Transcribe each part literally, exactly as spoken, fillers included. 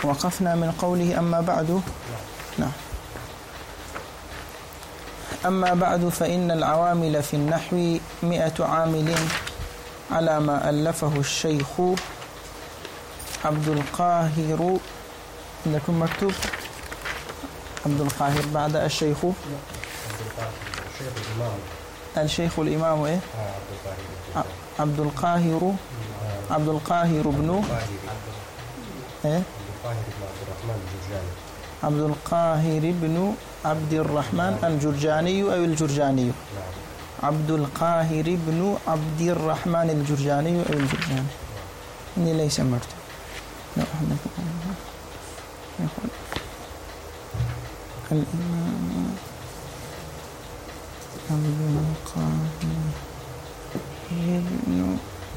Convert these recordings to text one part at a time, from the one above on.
وقفنا من قوله أما بعد. نعم. أما بعد فإن العوامل في النحو مئة عامل على ما ألفه الشيخ عبد القاهر. عندكم مكتوب عبد القاهر بعد الشيخ الشيخ الإمام إيه؟ عبد القاهر عبد القاهر بن إيه؟ عبد القاهر بن عبد الرحمن الجرجاني أو الجرجاني. عبد القاهر بن عبد الرحمن الجرجاني أو الجرجاني. إني ليس مرتب. الإمام عبد القاهر بن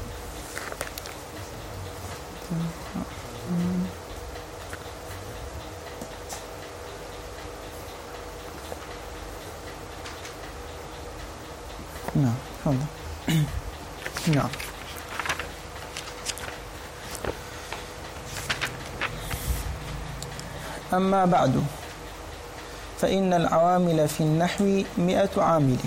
نعم تفضل. نعم. أما بعد فإن العوامل في النحو مئة عامل.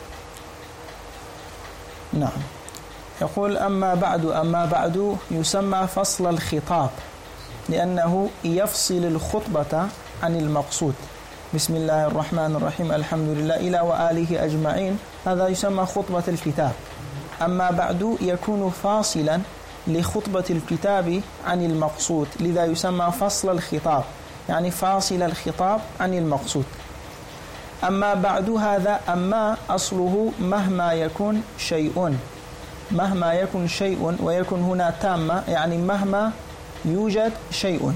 نعم. يقول أما بعد أما بعد يسمى فصل الخطاب لأنه يفصل الخطبة عن المقصود. بسم الله الرحمن الرحيم الحمد لله إلى وآله أجمعين، هذا يسمى خطبة الكتاب. أما بعد يكون فاصلا لخطبة الكتاب عن المقصود، لذا يسمى فصل الخطاب، يعني فاصل الخطاب عن المقصود. أما بعد هذا أما أصله مهما يكون شيء، مهما يكون شيء، ويكون هنا تامة يعني مهما يوجد شيء.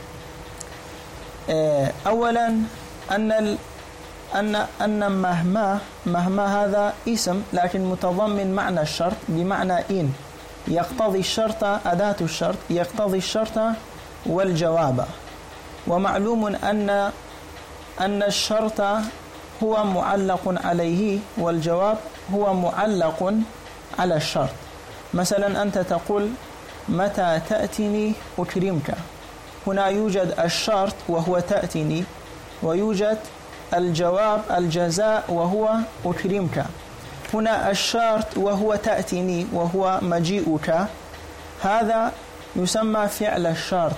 أولا أن ال أن أن مهما مهما هذا اسم لكن متضمن معنى الشرط بمعنى إن، يقتضي الشرط أداة الشرط، يقتضي الشرط والجواب. ومعلوم أن أن الشرط هو معلق عليه والجواب هو معلق على الشرط. مثلا أنت تقول متى تأتيني أكرمك، هنا يوجد الشرط وهو تأتيني، ويوجد الجواب الجزاء وهو أكرمك. هنا الشرط وهو تأتيني وهو مجيئك، هذا يسمى فعل الشرط،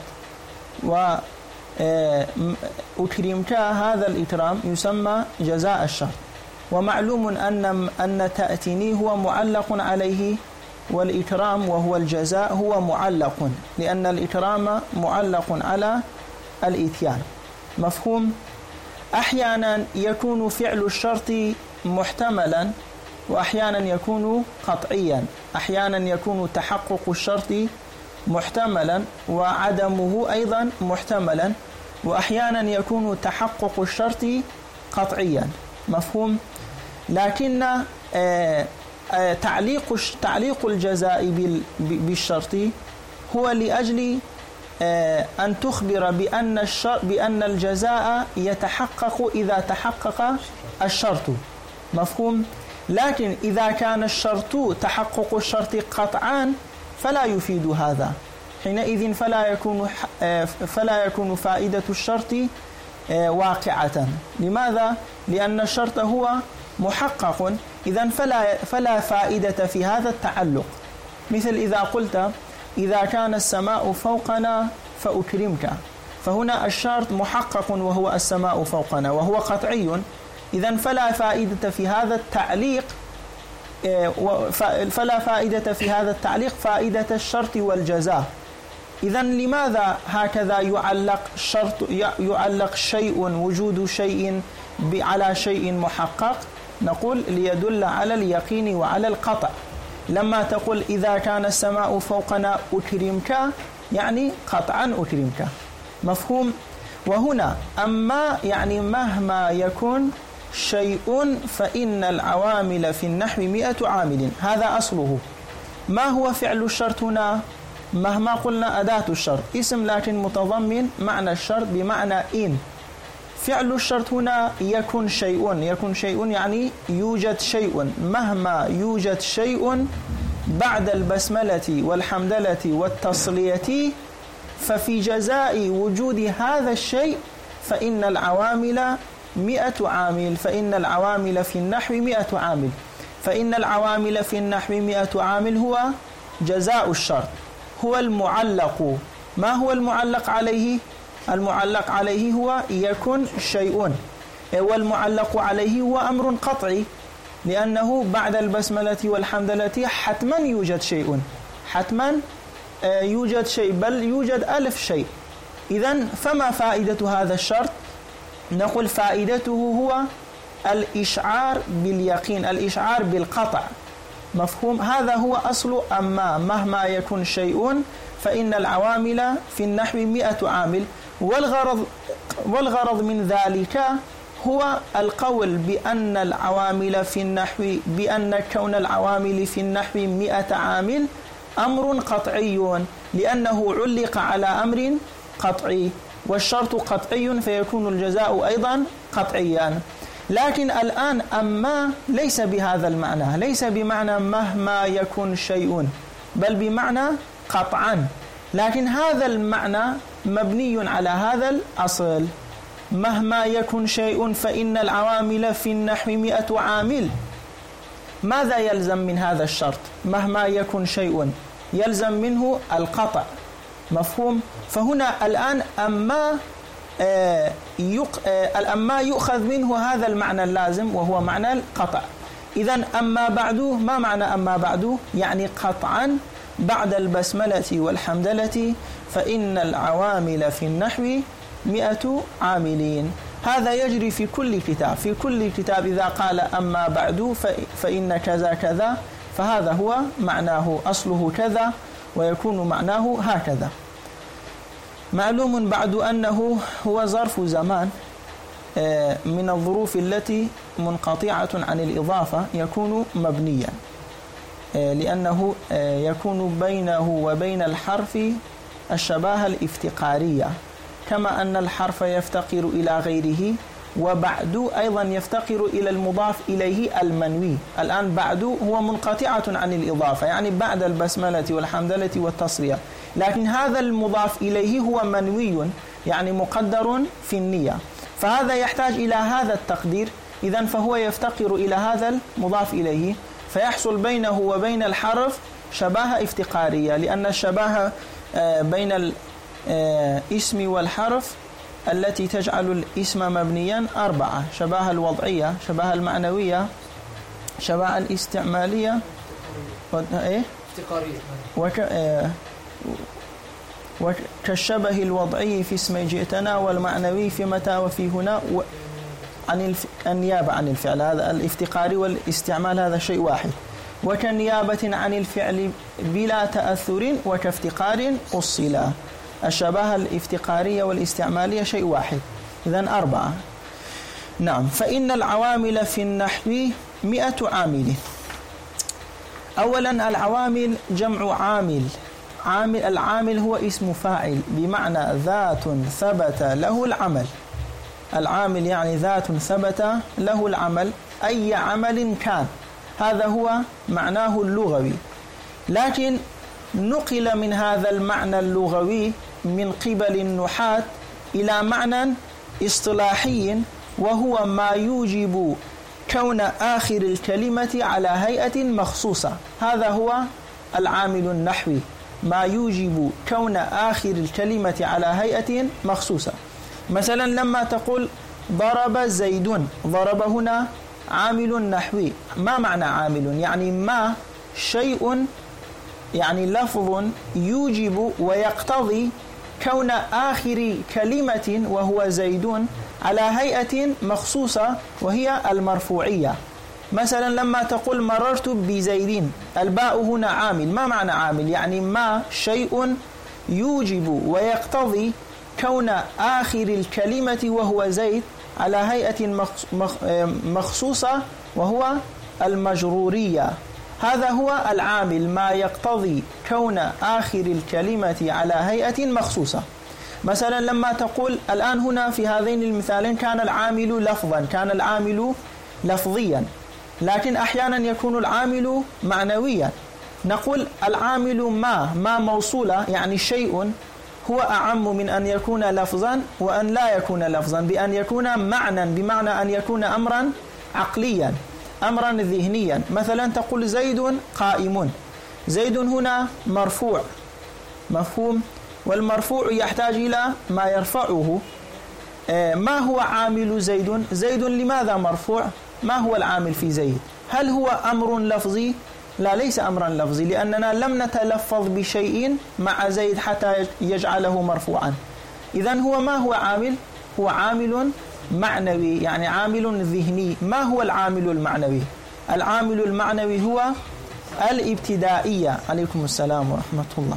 وأكرمك هذا الإكرام يسمى جزاء الشرط. ومعلوم أن أن تأتيني هو معلق عليه، والإكرام وهو الجزاء هو معلق، لأن الإكرام معلق على الإتيان. مفهوم؟ أحيانا يكون فعل الشرط محتملا، وأحيانا يكون قطعيا. أحيانا يكون تحقق الشرط محتملا وعدمه أيضا محتملا، وأحيانا يكون تحقق الشرط قطعيا. مفهوم؟ لكن آه آه تعليق تعليق الجزاء بالشرط هو لأجل آه أن تخبر بأن الشرط بأن الجزاء يتحقق إذا تحقق الشرط. مفهوم؟ لكن إذا كان الشرط تحقق الشرط قطعا فلا يفيد هذا، حينئذ فلا يكون آه فلا يكون فائدة الشرط آه واقعة. لماذا؟ لأن الشرط هو محقق، إذن فلا فلا فائدة في هذا التعلق. مثل إذا قلت إذا كان السماء فوقنا فأكرمك، فهنا الشرط محقق وهو السماء فوقنا وهو قطعي، إذن فلا فائدة في هذا التعليق فلا فائدة في هذا التعليق فائدة الشرط والجزاء. إذن لماذا هكذا يعلق الشرط يعلق شيء وجود شيء على شيء محقق؟ نقول ليدل على اليقين وعلى القطع. لما تقول إذا كان السماء فوقنا أكرمك يعني قطعا أكرمك. مفهوم؟ وهنا أما يعني مهما يكون شيء فإن العوامل في النحو مئة عامل، هذا أصله. ما هو فعل الشرط هنا؟ مهما قلنا أداة الشرط اسم لكن متضمن معنى الشرط بمعنى إن. فعل الشرط هنا يكون شيء، يكون شيء يعني يوجد شيء. مهما يوجد شيء بعد البسملة والحمدلة والتصلية ففي جزاء وجود هذا الشيء فإن العوامل مئة عامل فإن العوامل في النحو مئة عامل فإن العوامل في النحو مئة عامل هو جزاء الشرط، هو المعلق. ما هو المعلق عليه؟ المعلق عليه هو يكن شيء، والمعلق عليه هو أمر قطعي، لأنه بعد البسملة والحمدلة حتما يوجد شيء، حتما يوجد شيء، بل يوجد ألف شيء. إذن فما فائدة هذا الشرط؟ نقول فائدته هو الإشعار باليقين، الإشعار بالقطع. مفهوم؟ هذا هو أصل أما، مهما يكن شيء فإن العوامل في النحو مئة عامل. والغرض والغرض من ذلك هو القول بأن العوامل في النحو بأن كون العوامل في النحو مئة عامل أمر قطعي، لأنه علق على أمر قطعي، والشرط قطعي فيكون الجزاء أيضا قطعيا. لكن الآن أما ليس بهذا المعنى، ليس بمعنى مهما يكن شيء، بل بمعنى قطعا. لكن هذا المعنى مبني على هذا الأصل، مهما يكن شيء فإن العوامل في النحو مئة عامل. ماذا يلزم من هذا الشرط؟ مهما يكن شيء يلزم منه القطع. مفهوم؟ فهنا الآن أما آه يق... آه الأما يؤخذ منه هذا المعنى اللازم وهو معنى القطع. إذن أما بعد، ما معنى أما بعد؟ يعني قطعا بعد البسملة والحمدلة فإن العوامل في النحو مئة عاملين. هذا يجري في كل كتاب، في كل كتاب إذا قال أما بعد فإن كذا كذا، فهذا هو معناه، أصله كذا ويكون معناه هكذا. معلوم بعد أنه هو ظرف زمان من الظروف التي منقطعة عن الإضافة، يكون مبنيا، لأنه يكون بينه وبين الحرف الشباهة الافتقارية، كما أن الحرف يفتقر إلى غيره، وبعد أيضا يفتقر إلى المضاف إليه المنوي. الآن بعد هو منقطعة عن الإضافة، يعني بعد البسملة والحمدلة والتصرية، لكن هذا المضاف إليه هو منوي، يعني مقدر في النية، فهذا يحتاج إلى هذا التقدير. إذن فهو يفتقر إلى هذا المضاف إليه، فيحصل بينه وبين الحرف شباهة افتقارية، لأن الشباهة بين الاسم والحرف التي تجعل الاسم مبنيا أربعة: شباهة الوضعية، شباهة المعنوية، شباهة الاستعمالية، إيه؟ وك... وكالشبه الوضعي في اسم جئتنا، والمعنوي في متى وفي هنا، و... عن الف... النيابة عن الفعل. هذا الافتقار والاستعمال هذا شيء واحد. وكنيابة عن الفعل بلا تأثر، وكافتقار أصلا. الشباهة الافتقارية والاستعمالية شيء واحد، إذن أربعة. نعم. فإن العوامل في النحو مئة عامل. أولا العوامل جمع عامل. عامل العامل هو اسم فاعل، بمعنى ذات ثبت له العمل. العامل يعني ذات ثبت له العمل، أي عمل كان، هذا هو معناه اللغوي. لكن نقل من هذا المعنى اللغوي من قبل النحاة إلى معنى اصطلاحي، وهو ما يوجب كون آخر الكلمة على هيئة مخصوصة. هذا هو العامل النحوي، ما يوجب كون آخر الكلمة على هيئة مخصوصة. مثلا لما تقول ضرب زيد، ضرب هنا عامل نحوي. ما معنى عامل؟ يعني ما شيء، يعني لفظ يوجب ويقتضي كون آخر كلمة وهو زيدون على هيئة مخصوصة وهي المرفوعية. مثلا لما تقول مررت بزيدين، الباء هنا عامل. ما معنى عامل؟ يعني ما شيء يوجب ويقتضي كون آخر الكلمة وهو زيد على هيئة مخصوصة وهو المجرورية. هذا هو العامل، ما يقتضي كون آخر الكلمة على هيئة مخصوصة. مثلا لما تقول الآن هنا في هذين المثالين كان العامل لفظا، كان العامل لفظيا، لكن أحيانا يكون العامل معنويا. نقول العامل ما ما موصولة، يعني شيء هو أعم من أن يكون لفظا وأن لا يكون لفظا، بأن يكون معنى بمعنى أن يكون أمرا عقليا أمرا ذهنيا. مثلا تقول زيد قائم، زيد هنا مرفوع، مفهوم؟ والمرفوع يحتاج إلى ما يرفعه. ما هو عامل زيد؟ زيد لماذا مرفوع؟ ما هو العامل في زيد؟ هل هو أمر لفظي؟ لا، ليس أمرا لفظي، لأننا لم نتلفظ بشيء مع زيد حتى يجعله مرفوعا. إذن هو ما هو عامل؟ هو عامل معنوي، يعني عامل ذهني. ما هو العامل المعنوي؟ العامل المعنوي هو الابتدائية. عليكم السلام ورحمة الله.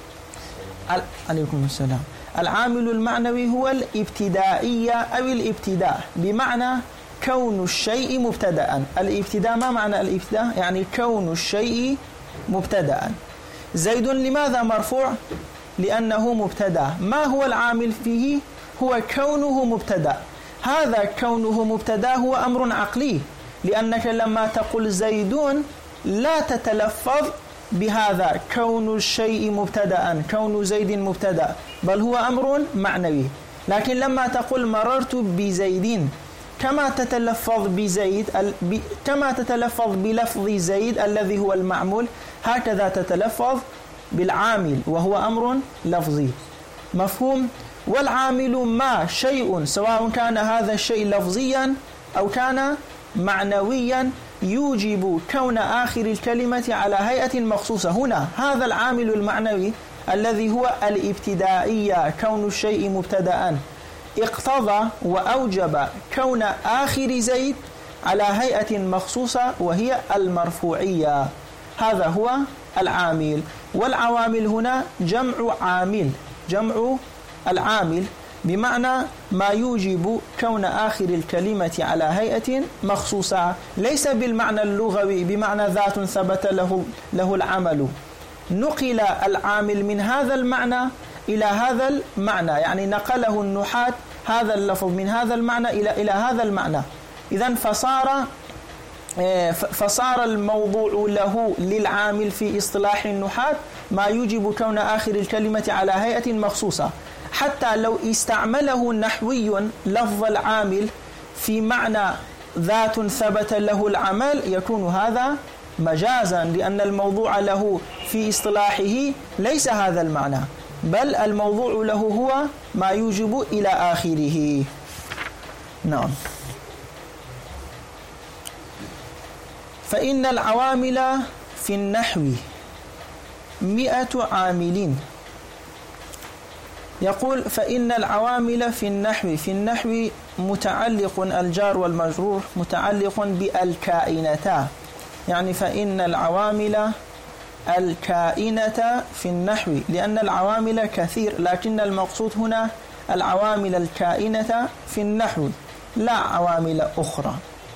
عليكم السلام. العامل المعنوي هو الابتدائية أو الابتداء، بمعنى كون الشيء مبتدأ. الابتداء، ما معنى الابتداء؟ يعني كون الشيء مبتدأ. زيد لماذا مرفوع؟ لأنه مبتدأ. ما هو العامل فيه؟ هو كونه مبتدأ. هذا كونه مبتدأ هو أمر عقلي، لأنك لما تقول زيدون لا تتلفظ بهذا كون الشيء مبتدأ، كون زيد مبتدأ، بل هو أمر معنوي. لكن لما تقول مررت بزيدين، كما تتلفظ بزيد كما تتلفظ بلفظ زيد الذي هو المعمول، هكذا تتلفظ بالعامل وهو أمر لفظي، مفهوم؟ والعامل ما شيء، سواء كان هذا الشيء لفظيا أو كان معنويا، يوجب كون آخر الكلمة على هيئة مخصوصة. هنا هذا العامل المعنوي الذي هو الابتدائية، كون الشيء مبتدأ، اقتضى وأوجب كون آخر زيد على هيئة مخصوصة وهي المرفوعية. هذا هو العامل. والعوامل هنا جمع عامل، جمع العامل بمعنى ما يوجب كون آخر الكلمة على هيئة مخصوصة، ليس بالمعنى اللغوي بمعنى ذات ثبت له له العمل. نقل العامل من هذا المعنى إلى هذا المعنى، يعني نقله النحاة هذا اللفظ من هذا المعنى إلى إلى هذا المعنى. إذن فصار فصار الموضوع له للعامل في اصطلاح النحاة ما يوجب كون آخر الكلمة على هيئة مخصوصة. حتى لو استعمله نحوي لفظ العامل في معنى ذات ثبت له العمل، يكون هذا مجازا، لأن الموضوع له في اصطلاحه ليس هذا المعنى، بل الموضوع له هو ما يوجب إلى آخره. نعم. فإن العوامل في النحو مئة عامل. يقول فإن العوامل في النحو، في النحو متعلق الجار والمجرور متعلق بالكائنتا، يعني فإن العوامل الكائنة في النحو، لأن العوامل كثير، لكن المقصود هنا العوامل الكائنة في النحو لا عوامل أخرى.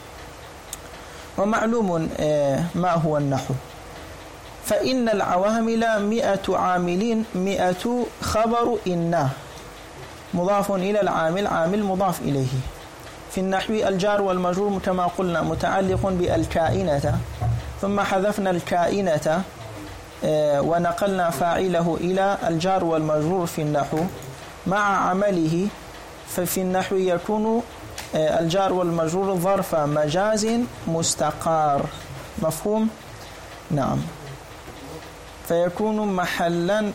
ومعلوم ما هو النحو. فإن العوامل مئة عامل، مئة خبر إن مضاف إلى العامل، عامل مضاف إليه. في النحو الجار والمجرور كما قلنا متعلق بالكائنة، ثم حذفنا الكائنة ونقلنا فاعله إلى الجار والمجرور في النحو مع عمله. ففي النحو يكون الجار والمجرور ظرف مجاز مستقار، مفهوم؟ نعم. فيكون محلا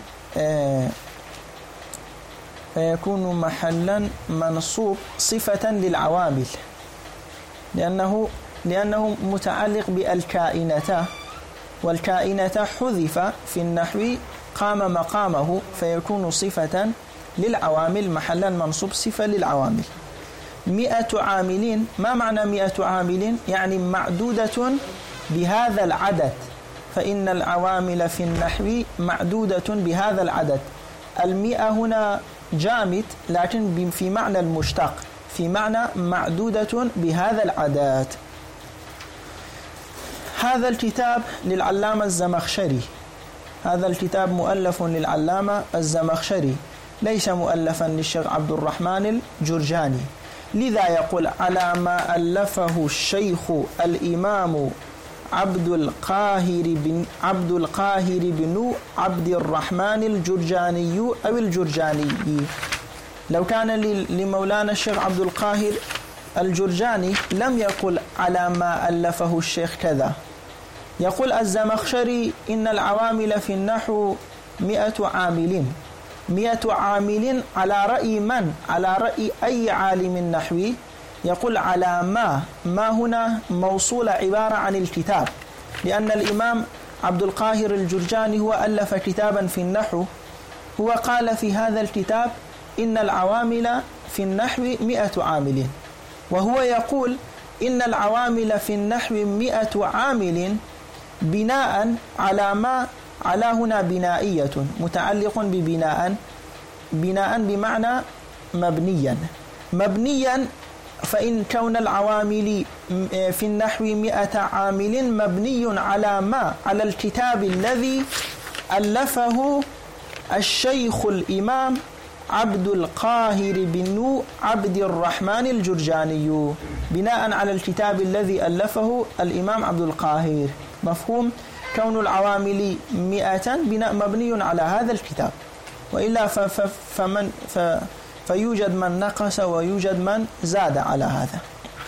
فيكون محلا منصوب صفة للعوامل، لأنه لأنه متعلق بالكائنة، والكائنة حذف في النحو قام مقامه، فيكون صفة للعوامل، محلا منصوب صفة للعوامل. مئة عاملين، ما معنى مئة عامل؟ يعني معدودة بهذا العدد. فإن العوامل في النحو معدودة بهذا العدد. المئة هنا جامد، لكن في معنى المشتق، في معنى معدودة بهذا العدد. هذا الكتاب للعلامة الزمخشري، هذا الكتاب مؤلف للعلامة الزمخشري، ليس مؤلفا للشيخ عبد الرحمن الجرجاني. لذا يقول على ما ألفه الشيخ الإمام عبد القاهر بن عبد القاهر بن عبد الرحمن الجرجاني أو الجرجاني. لو كان لمولانا الشيخ عبد القاهر الجرجاني لم يقل على ما ألفه الشيخ كذا، يقول الزمخشري إن العوامل في النحو مئة عامل. مئة عامل على رأي من؟ على رأي أي عالم نحوي؟ يقول على ما. ما هنا موصولة عبارة عن الكتاب، لأن الإمام عبد القاهر الجرجاني هو ألف كتابا في النحو، هو قال في هذا الكتاب إن العوامل في النحو مئة عامل، وهو يقول إن العوامل في النحو مئة عامل بناء على ما. على هنا بنائية متعلق ببناء، بناء بمعنى مبنيا. مبنيا فإن كون العوامل في النحو مئة عامل مبني على ما؟ على الكتاب الذي ألفه الشيخ الإمام عبد القاهر بن عبد الرحمن الجرجاني، بناء على الكتاب الذي ألفه الإمام عبد القاهر. مفهوم؟ كون العوامل مئة بناء مبني على هذا الكتاب، وإلا فمن ف فيوجد من نقص ويوجد من زاد على هذا.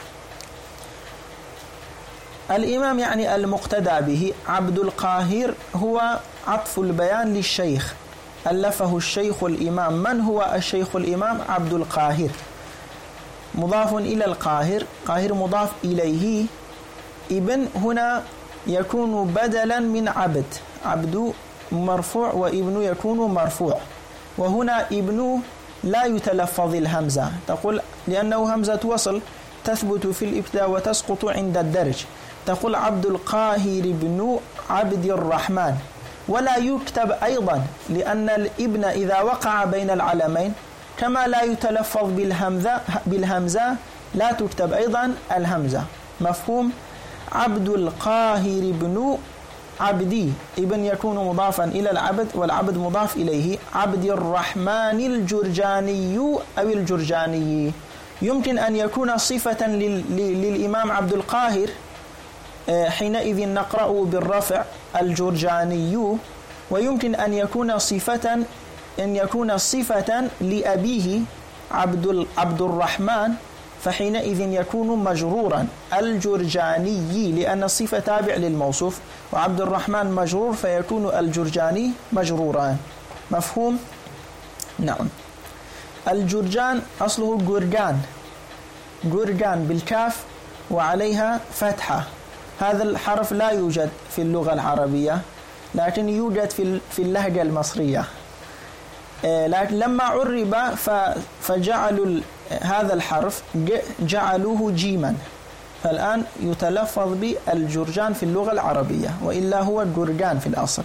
الإمام يعني المقتدى به. عبد القاهر هو عطف البيان للشيخ، ألفه الشيخ الإمام. من هو الشيخ الإمام؟ عبد القاهر، مضاف إلى القاهر، قاهر مضاف إليه. ابن هنا يكون بدلا من عبد، عبد مرفوع وابن يكون مرفوع، وهنا ابن لا يتلفظ الهمزة، تقول لأنه همزة وصل تثبت في الابتداء وتسقط عند الدرج، تقول عبد القاهر بن عبد الرحمن، ولا يكتب أيضا لأن الابن إذا وقع بين العلمين كما لا يتلفظ بالهمزة بالهمزة لا تكتب أيضا الهمزة. مفهوم؟ عبد القاهر بن عبدي، ابن يكون مضافا إلى العبد والعبد مضاف إليه. عبد الرحمن الجرجاني أو الجرجاني، يمكن أن يكون صفة للإمام عبد القاهر، حينئذ نقرأ بالرفع الجرجاني، ويمكن أن يكون صفة أن يكون صفة لأبيه عبد عبد الرحمن، فحينئذ يكون مجرورا الجرجاني، لأن الصفة تابع للموصوف، وعبد الرحمن مجرور فيكون الجرجاني مجرورا. مفهوم؟ نعم. الجرجان أصله جرجان، جرجان بالكاف وعليها فتحة. هذا الحرف لا يوجد في اللغة العربية، لكن يوجد في في اللهجة المصرية. لكن لما عرب فجعلوا هذا الحرف جعلوه جيما، فالآن يتلفظ بالجرجان في اللغة العربية، وإلا هو الجرجان في الأصل.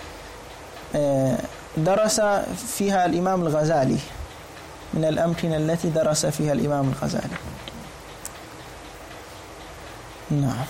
درس فيها الإمام الغزالي، من الأمكنة التي درس فيها الإمام الغزالي. نعم.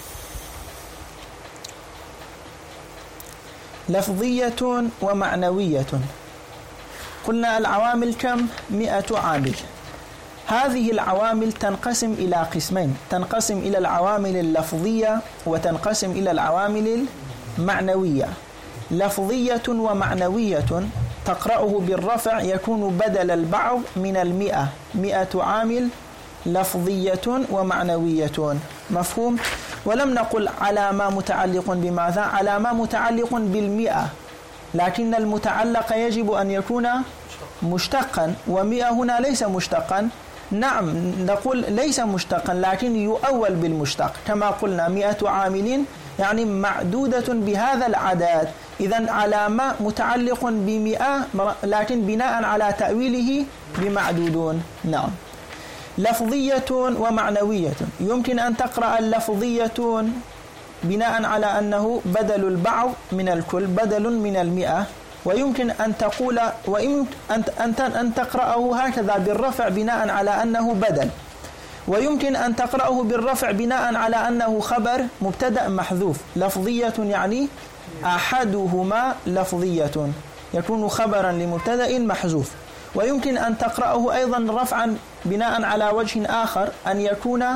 لفظية ومعنوية. قلنا العوامل كم؟ مئة عامل. هذه العوامل تنقسم إلى قسمين، تنقسم إلى العوامل اللفظية وتنقسم إلى العوامل المعنوية. لفظية ومعنوية تقرأه بالرفع يكون بدل البعض من المئة، مئة عامل لفظية ومعنوية. مفهوم؟ ولم نقل على ما متعلق بماذا؟ على ما متعلق بالمئة، لكن المتعلق يجب أن يكون مشتقا، ومئة هنا ليس مشتقا. نعم نقول ليس مشتقا لكن يؤول بالمشتق، كما قلنا مئة عامل يعني معدودة بهذا العدد. إذن على ما متعلق بمئة لكن بناء على تأويله بمعدودون. نعم. لفظية ومعنوية. يمكن أن تقرأ اللفظية بناء على أنه بدل البعض من الكل، بدل من المئة، ويمكن أن تقول ويمكن أن تقرأه هكذا بالرفع بناء على أنه بدل، ويمكن أن تقرأه بالرفع بناء على أنه خبر مبتدأ محذوف. لفظية يعني أحدهما لفظية، يكون خبرا لمبتدأ محذوف. ويمكن أن تقرأه أيضا رفعا بناء على وجه آخر، أن يكون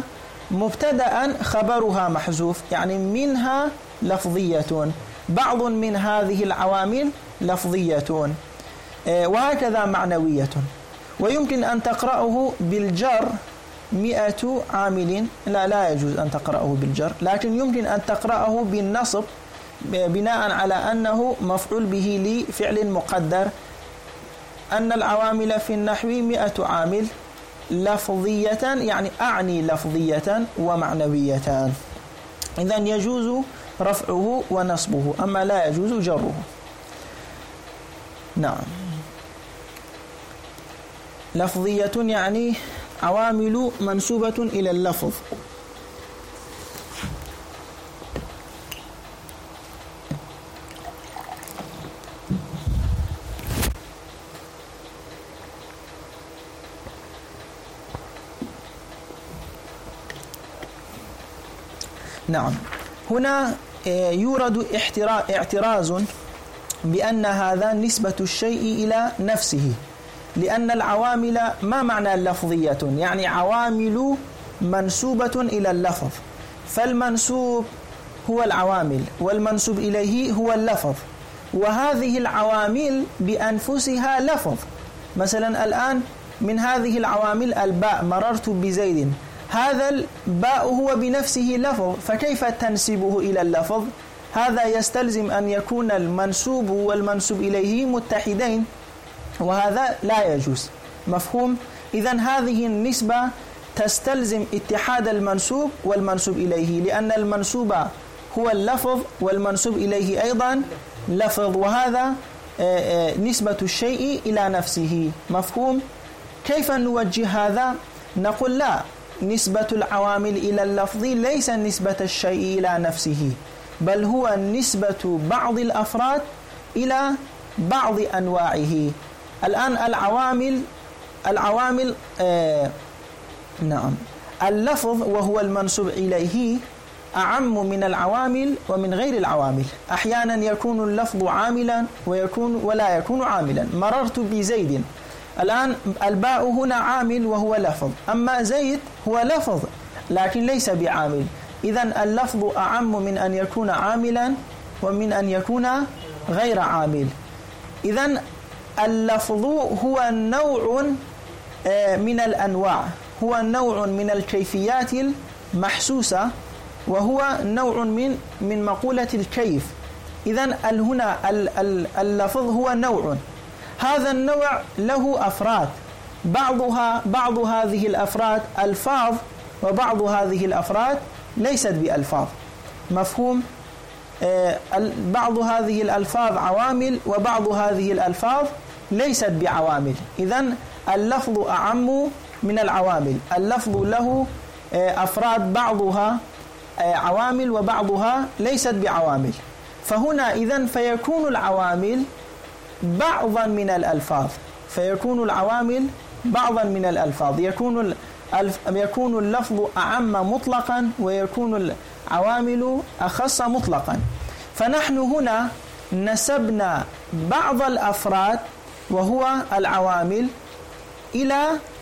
مبتدأ خبرها محذوف، يعني منها لفظية، بعض من هذه العوامل لفظية، وهكذا معنوية. ويمكن أن تقرأه بالجر مئة عامل، لا لا يجوز أن تقرأه بالجر، لكن يمكن أن تقرأه بالنصب بناء على أنه مفعول به لفعل مقدر. أن العوامل في النحو مئة عامل لفظية، يعني أعني لفظية ومعنوية. إذن يجوز رفعه ونصبه، أما لا يجوز جره. نعم، لفظية يعني عوامل منسوبة إلى اللفظ. نعم، هنا يورد اعتراض بأن هذا نسبة الشيء إلى نفسه، لأن العوامل ما معنى لفظية؟ يعني عوامل منسوبة إلى اللفظ، فالمنسوب هو العوامل والمنسوب إليه هو اللفظ، وهذه العوامل بأنفسها لفظ. مثلا الآن من هذه العوامل الباء، مررت بزيد، هذا الباء هو بنفسه لفظ، فكيف تنسبه إلى اللفظ؟ هذا يستلزم أن يكون المنسوب والمنسوب إليه متحدين، وهذا لا يجوز. مفهوم؟ إذن هذه النسبة تستلزم اتحاد المنسوب والمنسوب إليه، لأن المنسوب هو اللفظ والمنسوب إليه أيضا لفظ، وهذا نسبة الشيء إلى نفسه. مفهوم؟ كيف نوجه هذا؟ نقول لا، نسبة العوامل إلى اللفظ ليس نسبة الشيء إلى نفسه، بل هو نسبة بعض الأفراد إلى بعض أنواعه. الآن العوامل العوامل آه نعم اللفظ وهو المنسوب إليه أعم من العوامل ومن غير العوامل. أحيانا يكون اللفظ عاملا ويكون ولا يكون عاملا. مررت بزيد، الآن الباء هنا عامل وهو لفظ، أما زيد هو لفظ لكن ليس بعامل. إذن اللفظ أعم من أن يكون عاملا ومن أن يكون غير عامل. إذن اللفظ هو نوع من الأنواع، هو نوع من الكيفيات المحسوسة، وهو نوع من من مقولة الكيف. إذن هنا اللفظ هو نوع، هذا النوع له أفراد، بعضها بعض هذه الأفراد ألفاظ، وبعض هذه الأفراد ليست بألفاظ. مفهوم؟ آه بعض هذه الألفاظ عوامل وبعض هذه الألفاظ ليست بعوامل. إذن اللفظ أعم من العوامل، اللفظ له آه أفراد، بعضها آه عوامل وبعضها ليست بعوامل. فهنا إذن فيكون العوامل بعضا من الألفاظ، فيكون العوامل بعضا من الألفاظ، يكون يكون اللفظ أعم مطلقا ويكون العوامل أخص مطلقا. فنحن هنا نسبنا بعض الأفراد وهو العوامل إلى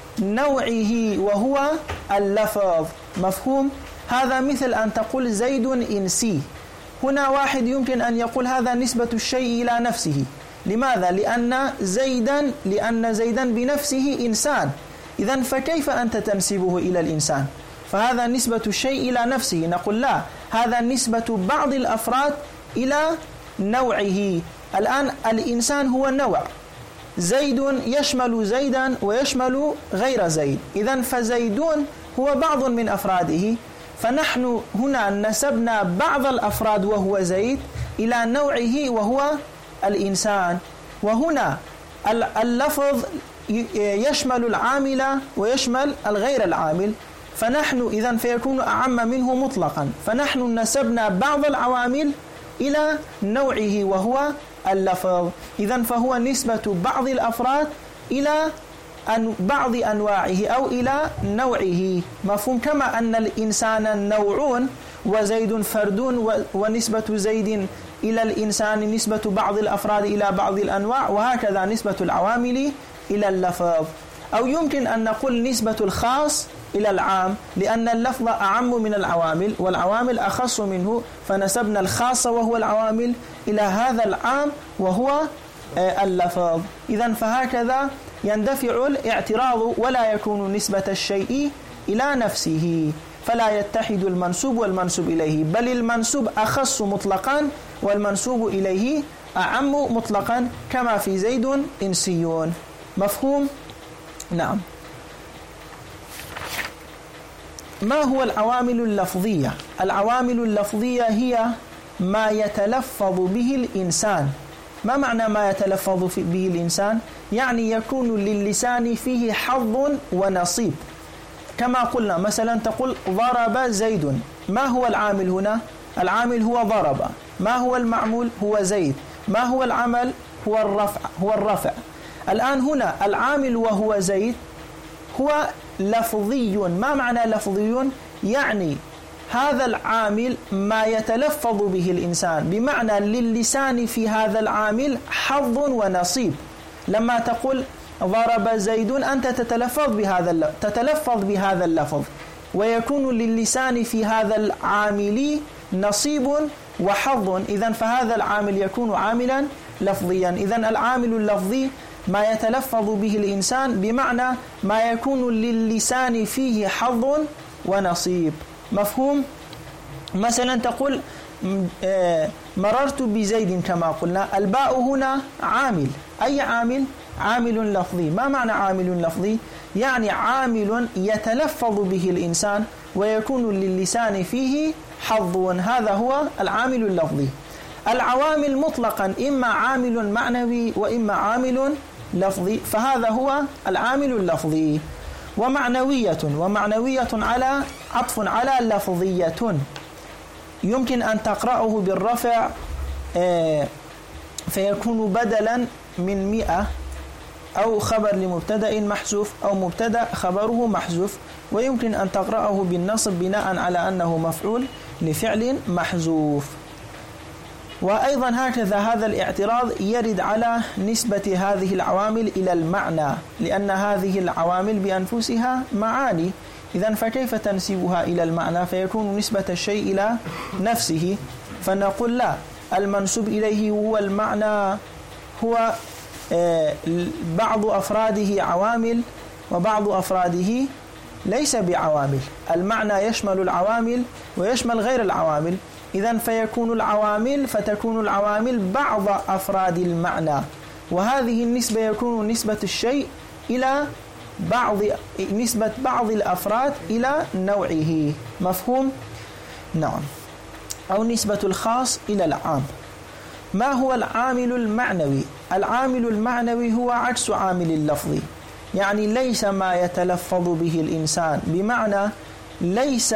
نوعه وهو اللفظ. مفهوم؟ هذا مثل أن تقول زيد إنسي. هنا واحد يمكن أن يقول هذا نسبة الشيء إلى نفسه. لماذا؟ لأن زيدا لأن زيدا بنفسه إنسان. إذن فكيف أنت تنسبه إلى الإنسان؟ فهذا نسبة الشيء إلى نفسه. نقول لا، هذا نسبة بعض الأفراد إلى نوعه. الآن الإنسان هو نوع، زيد يشمل زيدا ويشمل غير زيد، إذن فزيدون هو بعض من أفراده. فنحن هنا نسبنا بعض الأفراد وهو زيد إلى نوعه وهو الإنسان. وهنا اللفظ يشمل العامل ويشمل الغير العامل، فنحن إذن فيكون أعم منه مطلقا. فنحن نسبنا بعض العوامل إلى نوعه وهو اللفظ. إذن فهو نسبة بعض الأفراد إلى أن بعض أنواعه أو إلى نوعه. مفهوم؟ كما أن الإنسان نوع وزيد فرد، ونسبة زيد إلى الإنسان نسبة بعض الأفراد إلى بعض الأنواع، وهكذا نسبة العوامل إلى اللفظ. أو يمكن أن نقول نسبة الخاص إلى العام، لأن اللفظ أعم من العوامل والعوامل أخص منه، فنسبنا الخاص وهو العوامل إلى هذا العام وهو اللفظ. إذن فهكذا يندفع الاعتراض ولا يكون نسبة الشيء إلى نفسه، فلا يتحد المنسوب والمنسوب إليه، بل المنسوب أخص مطلقا والمنسوب إليه أعم مطلقا، كما في زيد إنسيون. مفهوم؟ نعم. ما هو العوامل اللفظية؟ العوامل اللفظية هي ما يتلفظ به الإنسان. ما معنى ما يتلفظ به الإنسان؟ يعني يكون للسان فيه حظ ونصيب. كما قلنا مثلا تقول ضرب زيد، ما هو العامل هنا؟ العامل هو ضرب. ما هو المعمول؟ هو زيد. ما هو العمل؟ هو الرفع هو الرفع. الآن هنا العامل وهو زيد هو لفظي. ما معنى لفظي؟ يعني هذا العامل ما يتلفظ به الإنسان، بمعنى للسان في هذا العامل حظ ونصيب. لما تقول ضرب زيد أنت تتلفظ بهذا تتلفظ بهذا اللفظ، ويكون للسان في هذا العامل نصيب وحظ، إذن فهذا العامل يكون عاملا لفظيا. إذن العامل اللفظي ما يتلفظ به الإنسان بمعنى ما يكون للسان فيه حظ ونصيب. مفهوم؟ مثلا تقول مررت بزيد كما قلنا، الباء هنا عامل. أي عامل؟ عامل لفظي. ما معنى عامل لفظي؟ يعني عامل يتلفظ به الإنسان ويكون للسان فيه حظ، هذا هو العامل اللفظي. العوامل مطلقا إما عامل معنوي وإما عامل لفظي، فهذا هو العامل اللفظي. ومعنوية ومعنوية على عطف على لفظية، يمكن أن تقرأه بالرفع فيكون بدلا من مئة، أو خبر لمبتدأ محذوف، أو مبتدأ خبره محذوف، ويمكن أن تقرأه بالنصب بناء على أنه مفعول لفعل محذوف. وأيضا هكذا هذا الاعتراض يرد على نسبة هذه العوامل إلى المعنى، لأن هذه العوامل بأنفسها معاني، إذن فكيف تنسبها إلى المعنى؟ فيكون نسبة الشيء إلى نفسه، فنقول لا، المنسوب إليه هو المعنى، هو بعض أفراده عوامل وبعض أفراده ليس بعوامل. المعنى يشمل العوامل ويشمل غير العوامل، إذن فيكون العوامل فتكون العوامل بعض أفراد المعنى، وهذه النسبة يكون نسبة الشيء إلى بعض نسبة بعض الأفراد إلى نوعه. مفهوم؟ نعم. أو نسبة الخاص إلى العام. ما هو العامل المعنوي؟ العامل المعنوي هو عكس عامل اللفظي، يعني ليس ما يتلفظ به الإنسان، بمعنى ليس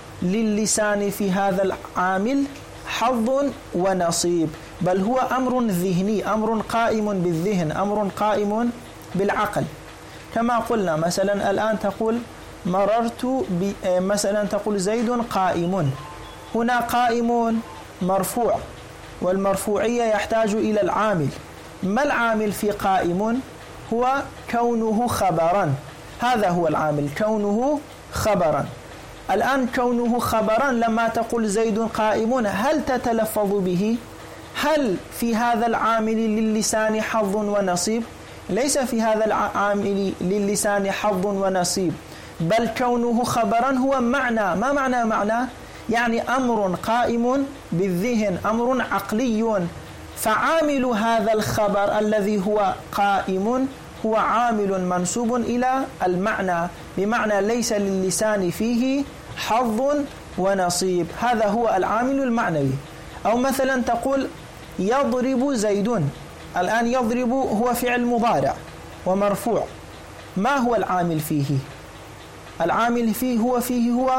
للسان في هذا العامل حظ ونصيب، بل هو أمر ذهني، أمر قائم بالذهن، أمر قائم بالعقل. كما قلنا مثلا الآن تقول مررت مثلا تقول زيد قائم، هنا قائم مرفوع، والمرفوعية يحتاج إلى العامل. ما العامل في قائم؟ هو كونه خبرا، هذا هو العامل، كونه خبرا. الآن كونه خبرا لما تقول زيد قائم هل تتلفظ به؟ هل في هذا العامل للسان حظ ونصيب؟ ليس في هذا العامل للسان حظ ونصيب، بل كونه خبرا هو معنى. ما معنى معنى؟ يعني أمر قائم بالذهن، أمر عقلي، فعامل هذا الخبر الذي هو قائم هو عامل منسوب إلى المعنى، بمعنى ليس للسان فيه حظ ونصيب، هذا هو العامل المعنوي. أو مثلا تقول يضرب زيد، الآن يضرب هو فعل مضارع ومرفوع، ما هو العامل فيه؟ العامل فيه هو فيه هو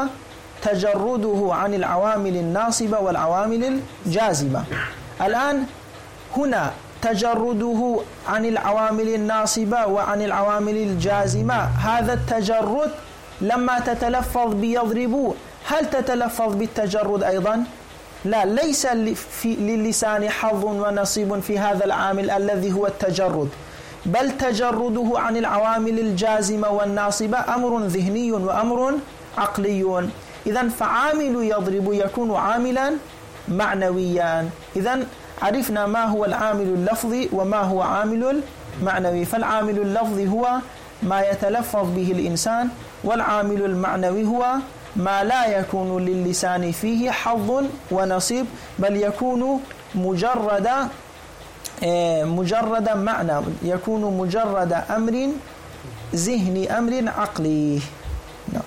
تجرده عن العوامل الناصبة والعوامل الجازمة. الآن هنا تجرده عن العوامل الناصبة وعن العوامل الجازمة، هذا التجرد لما تتلفظ بيضرب هل تتلفظ بالتجرد أيضا؟ لا، ليس للسان حظ ونصيب في هذا العامل الذي هو التجرد، بل تجرده عن العوامل الجازمة والناصبة أمر ذهني وأمر عقلي. إذن فعامل يضرب يكون عاملا معنويا. إذن عرفنا ما هو العامل اللفظي وما هو عامل المعنوي. فالعامل اللفظي هو ما يتلفظ به الإنسان، والعامل المعنوي هو ما لا يكون للسان فيه حظ ونصيب، بل يكون مجرد مجرد معنى، يكون مجرد أمر ذهني، أمر عقلي. نعم.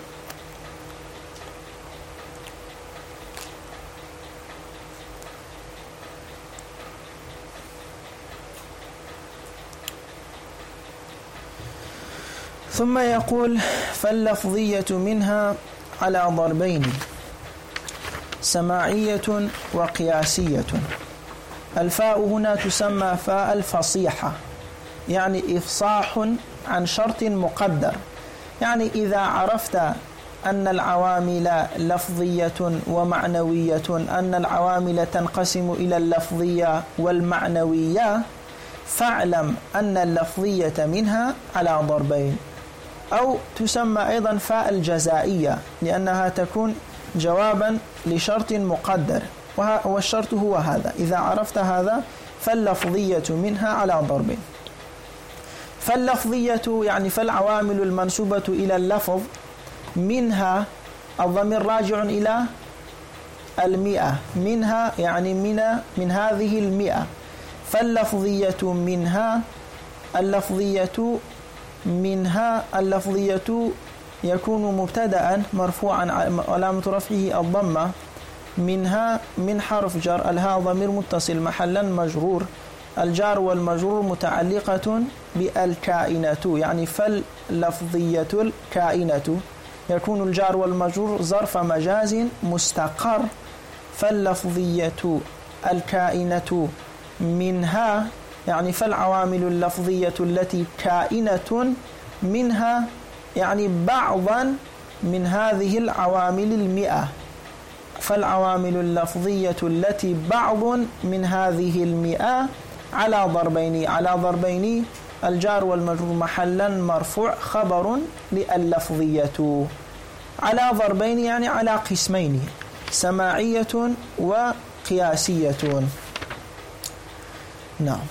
ثم يقول فاللفظية منها على ضربين: سماعية وقياسية. الفاء هنا تسمى فاء الفصيحة، يعني إفصاح عن شرط مقدر. يعني إذا عرفت أن العوامل لفظية ومعنوية، أن العوامل تنقسم إلى اللفظية والمعنوية، فاعلم أن اللفظية منها على ضربين. أو تسمى أيضا فاء الجزائية، لأنها تكون جوابا لشرط مقدر، والشرط هو هذا. إذا عرفت هذا فاللفظية منها على ضربين. فاللفظية يعني فالعوامل المنسوبة إلى اللفظ منها، الضمير راجع إلى المئة، منها يعني من من هذه المئة. فاللفظية منها، اللفظية منها، اللفظية يكون مبتدأ مرفوعا علامة رفعه الضمة. منها من حرف جر، الهاء ضمير متصل محلا مجرور، الجار والمجرور متعلقة بالكائنة، يعني فاللفظية الكائنة، يكون الجار والمجرور ظرف مجاز مستقر. فاللفظية الكائنة منها يعني فالعوامل اللفظية التي كائنة منها، يعني بعضا من هذه العوامل المئة. فالعوامل اللفظية التي بعض من هذه المئة على ضربين، على ضربين الجار والمجرور محلا مرفوع خبر لللفظية، على ضربين يعني على قسمين: سماعية وقياسية. نعم.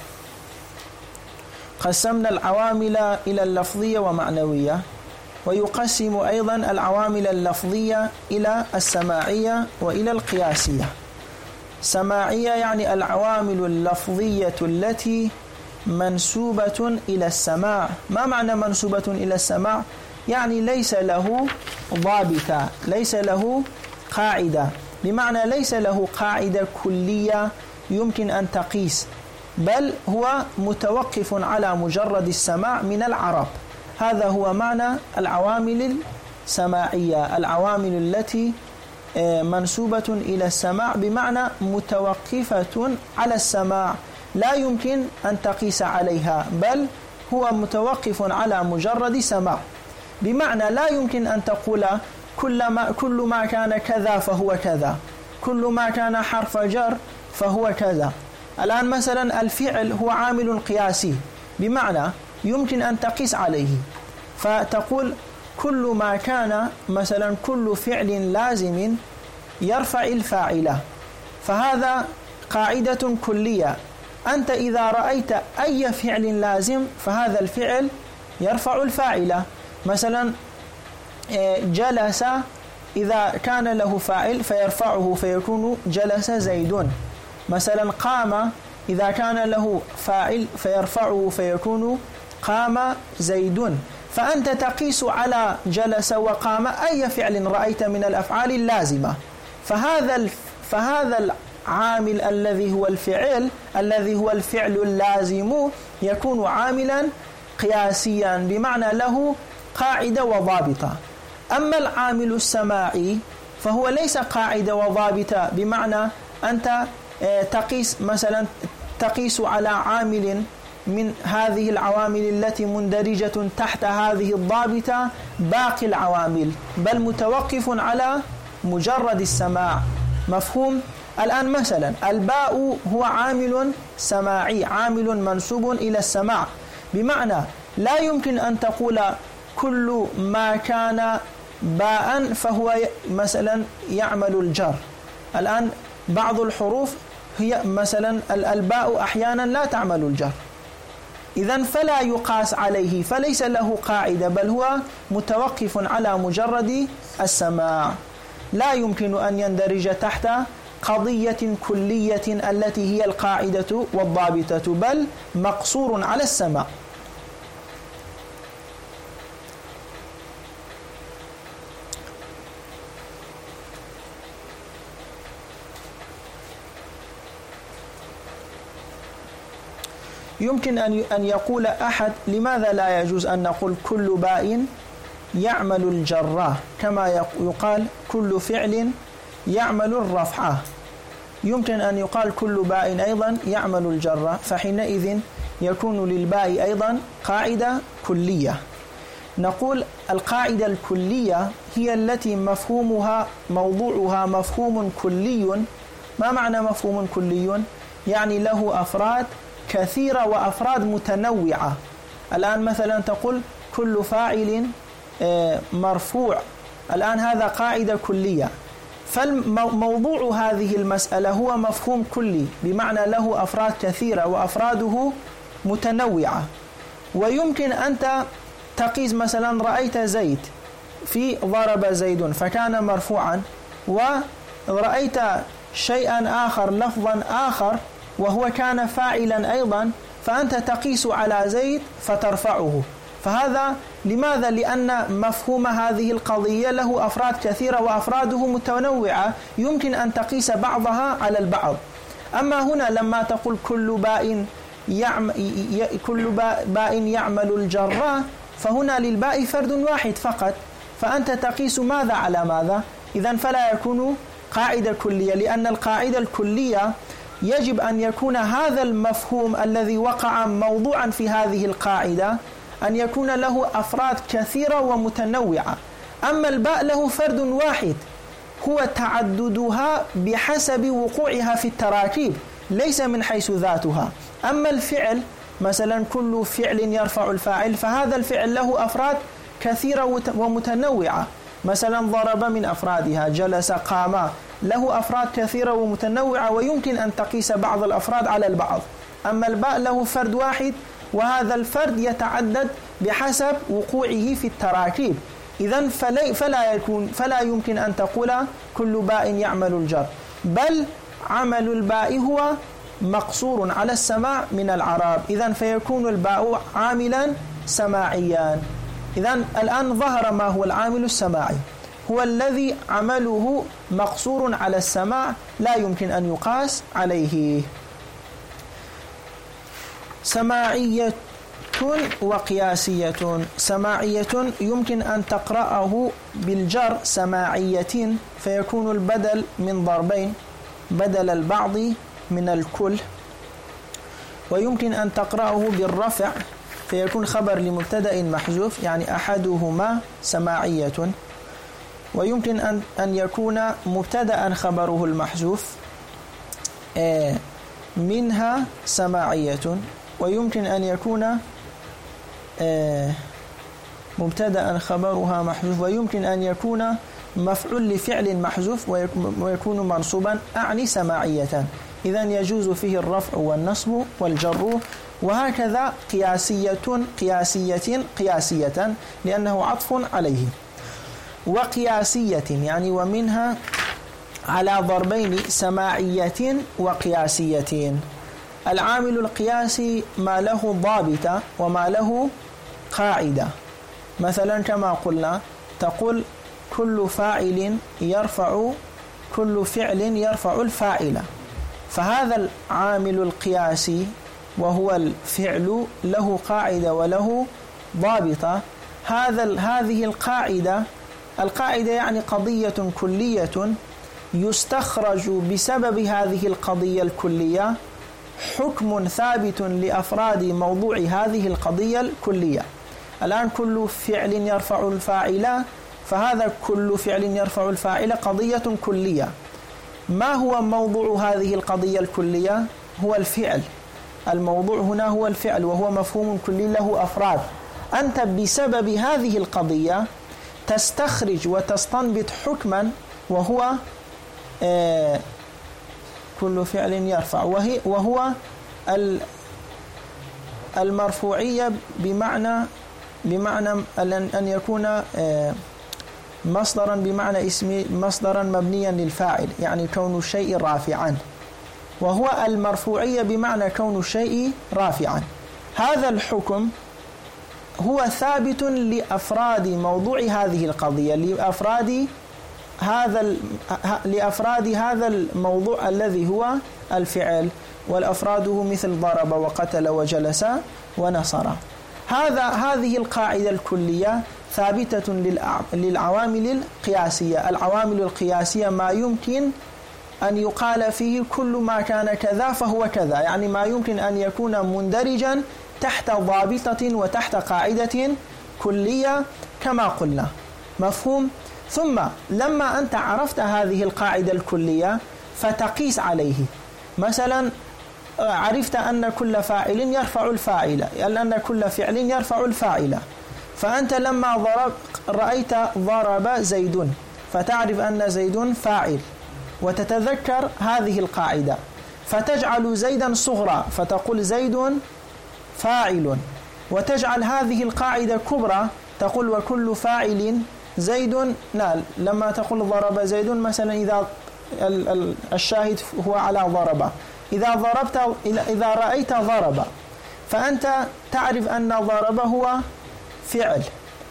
قسمنا العوامل إلى اللفظية ومعنوية، ويقسم أيضا العوامل اللفظية إلى السماعية وإلى القياسية. سماعية يعني العوامل اللفظية التي منسوبة إلى السماع. ما معنى منسوبة إلى السماع؟ يعني ليس له ضابطة، ليس له قاعدة، بمعنى ليس له قاعدة كلية يمكن أن تقيس، بل هو متوقف على مجرد السماع من العرب. هذا هو معنى العوامل السماعية، العوامل التي منسوبة إلى السماع، بمعنى متوقفة على السماع، لا يمكن أن تقيس عليها، بل هو متوقف على مجرد سماع. بمعنى لا يمكن أن تقول كل ما, كل ما كان كذا فهو كذا، كل ما كان حرف جر فهو كذا. الآن مثلا الفعل هو عامل قياسي، بمعنى يمكن أن تقيس عليه، فتقول كل ما كان مثلا كل فعل لازم يرفع الفاعلة، فهذا قاعدة كلية. أنت إذا رأيت أي فعل لازم فهذا الفعل يرفع الفاعلة. مثلا جلس إذا كان له فاعل فيرفعه فيكون جلس زيد. مثلا قام إذا كان له فاعل فيرفعه فيكون قام زيد. فأنت تقيس على جلس وقام أي فعل رأيت من الأفعال اللازمة، فهذا فهذا العامل الذي هو الفعل الذي هو الفعل اللازم يكون عاملا قياسيا، بمعنى له قاعدة وضابطة. أما العامل السماعي فهو ليس قاعدة وضابطة، بمعنى أنت تقيس مثلا تقيس على عامل من هذه العوامل التي مندرجة تحت هذه الضابطة باقي العوامل، بل متوقف على مجرد السماع. مفهوم؟ الآن مثلا الباء هو عامل سماعي، عامل منسوب إلى السماع، بمعنى لا يمكن أن تقول كل ما كان باء فهو مثلا يعمل الجر. الآن بعض الحروف هي مثلا الباء أحيانا لا تعمل الجر، إذن فلا يقاس عليه، فليس له قاعدة، بل هو متوقف على مجرد السماع، لا يمكن أن يندرج تحت قضية كلية التي هي القاعدة والضابطة، بل مقصور على السماع. يمكن أن يقول أحد لماذا لا يجوز أن نقول كل باء يعمل الجرة كما يقال كل فعل يعمل الرفعة؟ يمكن أن يقال كل باء أيضا يعمل الجرة، فحينئذ يكون للباء أيضا قاعدة كلية. نقول القاعدة الكلية هي التي مفهومها موضوعها مفهوم كلي. ما معنى مفهوم كلي؟ يعني له أفراد كثيرة وأفراد متنوعة. الآن مثلا تقول كل فاعل مرفوع، الآن هذا قاعدة كلية، فالموضوع هذه المسألة هو مفهوم كلي، بمعنى له أفراد كثيرة وأفراده متنوعة. ويمكن أنت تقيس مثلا رأيت زيد في ضرب زيد فكان مرفوعا، ورأيت شيئا آخر لفظا آخر وهو كان فاعلا أيضا، فأنت تقيس على زيد فترفعه. فهذا لماذا؟ لأن مفهوم هذه القضية له أفراد كثيرة وأفراده متنوعة، يمكن أن تقيس بعضها على البعض. أما هنا لما تقول كل باء يعم كل باء يعمل الجرة، فهنا للباء فرد واحد فقط، فأنت تقيس ماذا على ماذا؟ إذن فلا يكون قاعدة كلية، لأن القاعدة الكلية يجب أن يكون هذا المفهوم الذي وقع موضوعا في هذه القاعدة أن يكون له أفراد كثيرة ومتنوعة. أما الباء له فرد واحد هو تعددها بحسب وقوعها في التراكيب، ليس من حيث ذاتها. أما الفعل مثلا كل فعل يرفع الفاعل، فهذا الفعل له أفراد كثيرة ومتنوعة، مثلا ضرب من أفرادها، جلس، قام، له أفراد كثيرة ومتنوعة، ويمكن أن تقيس بعض الأفراد على البعض. أما الباء له فرد واحد، وهذا الفرد يتعدد بحسب وقوعه في التراكيب. إذن فلا, فلا, يكون فلا يمكن أن تقول كل باء يعمل الجر، بل عمل الباء هو مقصور على السماع من العرب. إذن فيكون الباء عاملا سماعيا. إذن الآن ظهر ما هو العامل السماعي، هو الذي عمله مقصور على السماع، لا يمكن أن يقاس عليه. سماعية وقياسية. سماعية يمكن أن تقرأه بالجر سماعية، فيكون البدل من ضربين، بدل البعض من الكل. ويمكن أن تقرأه بالرفع، فيكون خبر لمبتدأ محذوف، يعني أحدهما سماعية. ويمكن أن أن يكون مبتدأ خبره المحذوف منها سماعية. ويمكن أن يكون مبتدأ خبرها محذوف، ويمكن أن يكون مفعول لفعل محذوف ويكون منصوبا، أعني سماعية. إذن يجوز فيه الرفع والنصب والجر. وهكذا قياسية قياسية قياسية، لأنه عطف عليه. وقياسية يعني ومنها على ضربين، سماعية وقياسية. العامل القياسي ما له ضابطة وما له قاعدة. مثلا كما قلنا تقول كل فاعل يرفع كل فعل يرفع الفاعل، فهذا العامل القياسي وهو الفعل له قاعدة وله ضابطة. هذا هذه القاعدة القاعدة يعني قضية كلية يستخرج بسبب هذه القضية الكلية حكم ثابت لأفراد موضوع هذه القضية الكلية. الآن كل فعل يرفع الفاعل، فهذا كل فعل يرفع الفاعل قضية كلية. ما هو موضوع هذه القضية الكلية؟ هو الفعل. الموضوع هنا هو الفعل، وهو مفهوم كلي له أفراد. أنت بسبب هذه القضية تستخرج وتستنبط حكما وهو آه كل فعل يرفع، وهي وهو المرفوعية بمعنى بمعنى أن يكون آه مصدرا بمعنى اسم مصدرا مبنيا للفاعل، يعني كون الشيء رافعا، وهو المرفوعية بمعنى كون الشيء رافعا. هذا الحكم هو ثابت لأفراد موضوع هذه القضية، لأفراد هذا لأفراد هذا الموضوع الذي هو الفعل، والأفراده مثل ضرب وقتل وجلس ونصر. هذا هذه القاعدة الكلية ثابتة للعوامل القياسية. العوامل القياسية ما يمكن أن يقال فيه كل ما كان كذا فهو كذا، يعني ما يمكن أن يكون مندرجا تحت ضابطة وتحت قاعدة كلية كما قلنا. مفهوم؟ ثم لما أنت عرفت هذه القاعدة الكلية فتقيس عليه. مثلا عرفت أن كل فاعل يرفع الفاعل، أن كل فعل يرفع الفاعل، فأنت لما ضرب رأيت ضرب زيد فتعرف أن زيد فاعل، وتتذكر هذه القاعدة فتجعل زيدا صغرى فتقول زيد فاعل، وتجعل هذه القاعدة كبرى تقول وكل فاعل زيد. لا، لما تقول ضرب زيد مثلا إذا الشاهد هو على ضرب، إذا ضربت إذا رأيت ضرب فأنت تعرف أن ضرب هو فعل.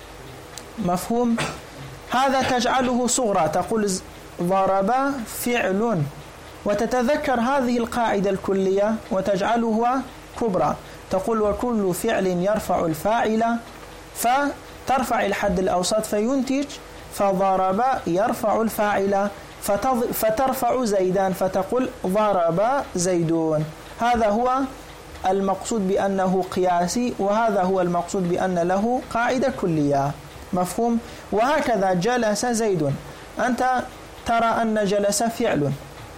مفهوم؟ هذا تجعله صغرى تقول ضرب فعل، وتتذكر هذه القاعدة الكلية وتجعله كبرى تقول وكل فعل يرفع الفاعل، فترفع الحد الأوسط فينتج فضرب يرفع الفاعل، فترفع زيدان فتقول ضرب زيدون. هذا هو المقصود بأنه قياسي، وهذا هو المقصود بأن له قاعدة كلية. مفهوم؟ وهكذا جلس زيد، أنت ترى أن جلس فعل،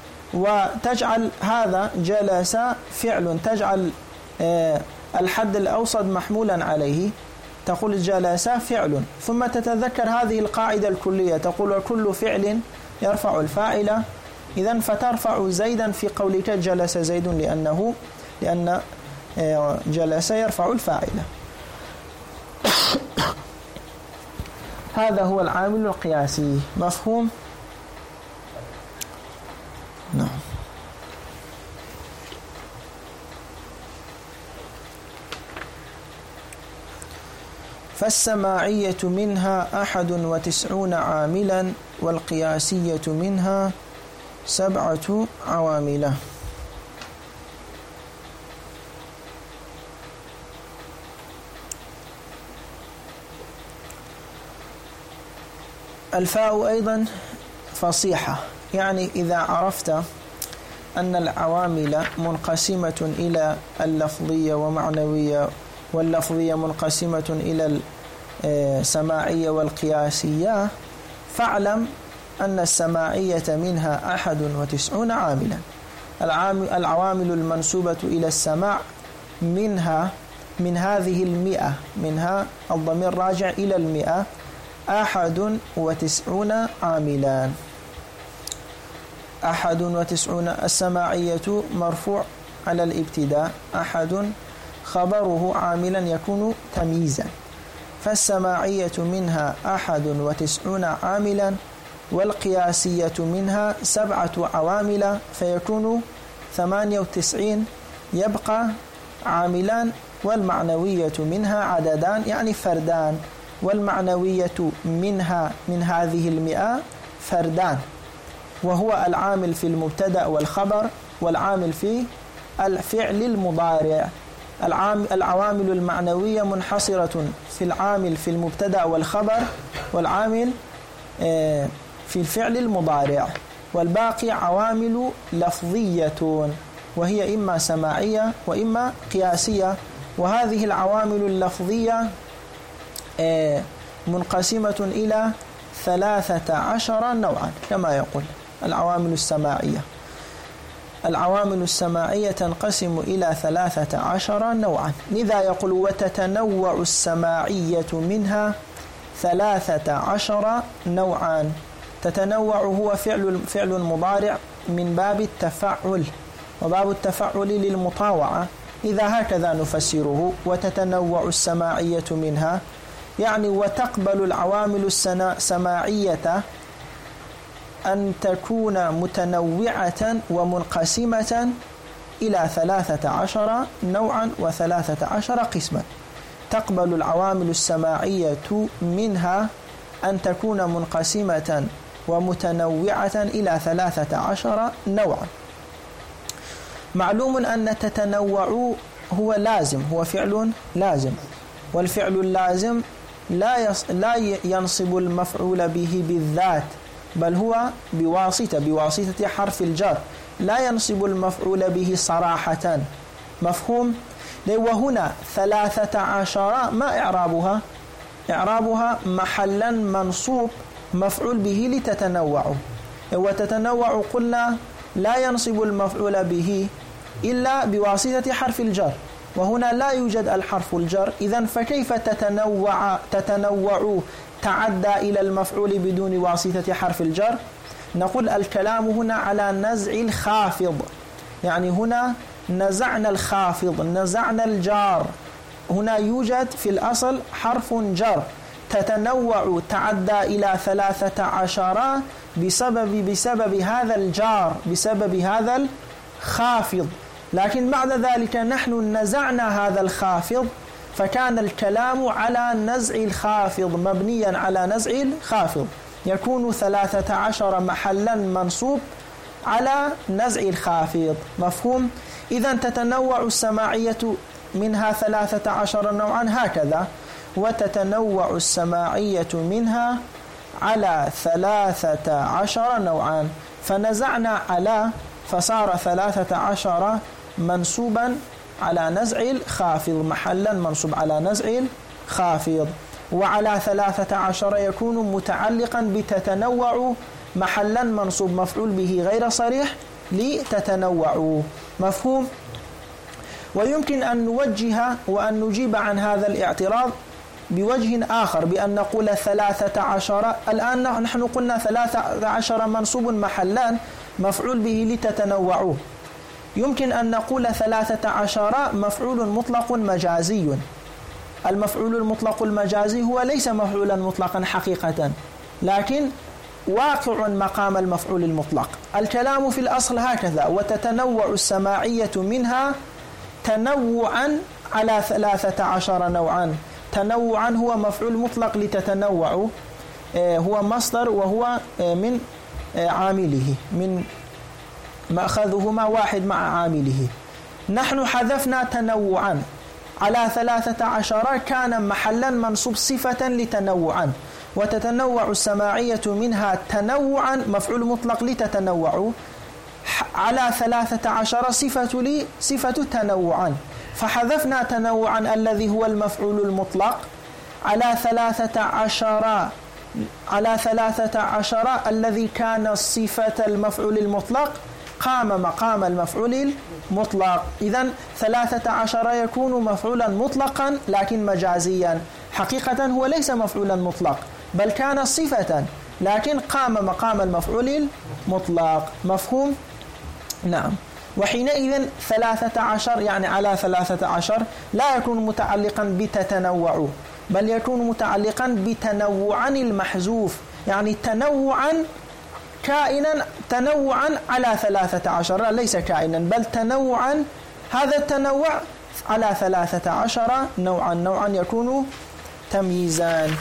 وتجعل هذا جلس فعل، تجعل الحد الأوسط محمولا عليه تقول جلس فعل، ثم تتذكر هذه القاعدة الكلية تقول وكل فعل يرفع الفاعل، إذن فترفع زيدا في قولك جلس زيد لأنه لأن جلس يرفع الفاعل. هذا هو العامل القياسي. مفهوم؟ نعم. فالسماعية منها أحد وتسعون عاملا، والقياسية منها سبعة عوامل. الفاء أيضا فصيحة، يعني إذا عرفت أن العوامل منقسمة إلى اللفظية ومعنوية، واللفظية منقسمة إلى السماعية والقياسية، فاعلم أن السماعية منها أحد وتسعون عاملا. العوامل المنسوبة إلى السماع منها من هذه المئة، منها الضمير راجع إلى المئة، أحد وتسعون عاملان. أحد وتسعون السماعية مرفوع على الابتداء، أحد خبره عاملا يكون تمييزا، فالسماعية منها أحد وتسعون عاملا، والقياسية منها سبعة عوامل فيكون ثمانية وتسعين، يبقى عاملان، والمعنوية منها عددان يعني فردان، والمعنوية منها من هذه المئة فردان، وهو العامل في المبتدأ والخبر، والعامل في الفعل المضارع. العوامل المعنوية منحصرة في العامل في المبتدأ والخبر، والعامل في الفعل المضارع، والباقي عوامل لفظية وهي إما سماعية وإما قياسية. وهذه العوامل اللفظية منقسمة إلى ثلاثة عشر نوعا كما يقول العوامل السماعية. العوامل السماعية تنقسم إلى ثلاثة عشر نوعا، لذا يقول وتتنوع السماعية منها ثلاثة عشر نوعا. تتنوع هو فعل فعل مضارع من باب التفعل، وباب التفعل للمطاوعة، إذا هكذا نفسره. وتتنوع السماعية منها يعني وتقبل العوامل السماعية أن تكون متنوعة ومنقسمة إلى ثلاثة عشر نوعا وثلاثة عشر قسما. تقبل العوامل السماعية منها أن تكون منقسمة ومتنوعة إلى ثلاثة عشر نوعا. معلوم أن تتنوع هو لازم، هو فعل لازم، والفعل اللازم لا لا ينصب المفعول به بالذات، بل هو بواسطة بواسطة حرف الجر، لا ينصب المفعول به صراحة. مفهوم؟ وهنا ثلاثة عشر ما إعرابها؟ إعرابها محلا منصوب مفعول به لتتنوع. وتتنوع قلنا لا ينصب المفعول به إلا بواسطة حرف الجر، وهنا لا يوجد الحرف الجر، إذن فكيف تتنوع تتنوع تعدى إلى المفعول بدون واسطة حرف الجر؟ نقول الكلام هنا على نزع الخافض، يعني هنا نزعنا الخافض، نزعنا الجار. هنا يوجد في الأصل حرف جر، تتنوع تعدى إلى ثلاثة عشر بسبب بسبب هذا الجار، بسبب هذا الخافض. لكن بعد ذلك نحن نزعنا هذا الخافض، فكان الكلام على نزع الخافض، مبنيا على نزع الخافض، يكون ثلاثة عشر محلا منصوب على نزع الخافض. مفهوم؟ إذن تتنوع السماعية منها ثلاثة عشر نوعا هكذا. وتتنوع السماعية منها على ثلاثة عشر نوعا، فنزعنا على فصار ثلاثة عشر منصوبا على نزع الخافض، محلا منصوب على نزع الخافض. وعلى ثلاثة عشر يكون متعلقا بتتنوع محلا منصوب مفعول به غير صريح لتتنوع. مفهوم؟ ويمكن أن نوجه وأن نجيب عن هذا الاعتراض بوجه آخر، بأن نقول ثلاثة عشر. الآن نحن قلنا ثلاثة عشر منصوب محلان مفعول به لتتنوعوا. يمكن أن نقول ثلاثة عشر مفعول مطلق مجازي. المفعول المطلق المجازي هو ليس مفعولا مطلقا حقيقة، لكن واقع مقام المفعول المطلق. الكلام في الأصل هكذا: وتتنوع السماعية منها تنوعا على ثلاثة عشر نوعا. تنوعا هو مفعول مطلق لتتنوع، هو مصدر وهو من عامله، من مأخذهما واحد مع عامله. نحن حذفنا تنوعا على ثلاثة عشر، كان محلا منصوب صفة لتنوعا. وتتنوع السماعية منها تنوعا مفعول مطلق لتتنوع على ثلاثة عشر صفة لي صفة تنوعا، فحذفنا تنوعا الذي هو المفعول المطلق على ثلاثة عشر على ثلاثة عشر الذي كان صفة المفعول المطلق، قام مقام المفعول المطلق. إذن ثلاثة عشر يكون مفعولا مطلقا لكن مجازيا، حقيقة هو ليس مفعولا مطلق بل كان صفة، لكن قام مقام المفعول المطلق. مفهوم؟ نعم. وحينئذ ثلاثة عشر يعني على ثلاثة عشر لا يكون متعلقا بتتنوع، بل يكون متعلقا بتنوعا المحذوف، يعني تنوعا كائنا، تنوعا على ثلاثة عشر، ليس كائنا بل تنوعا. هذا التنوع على ثلاثة عشر نوعا، نوعا يكون تمييزان.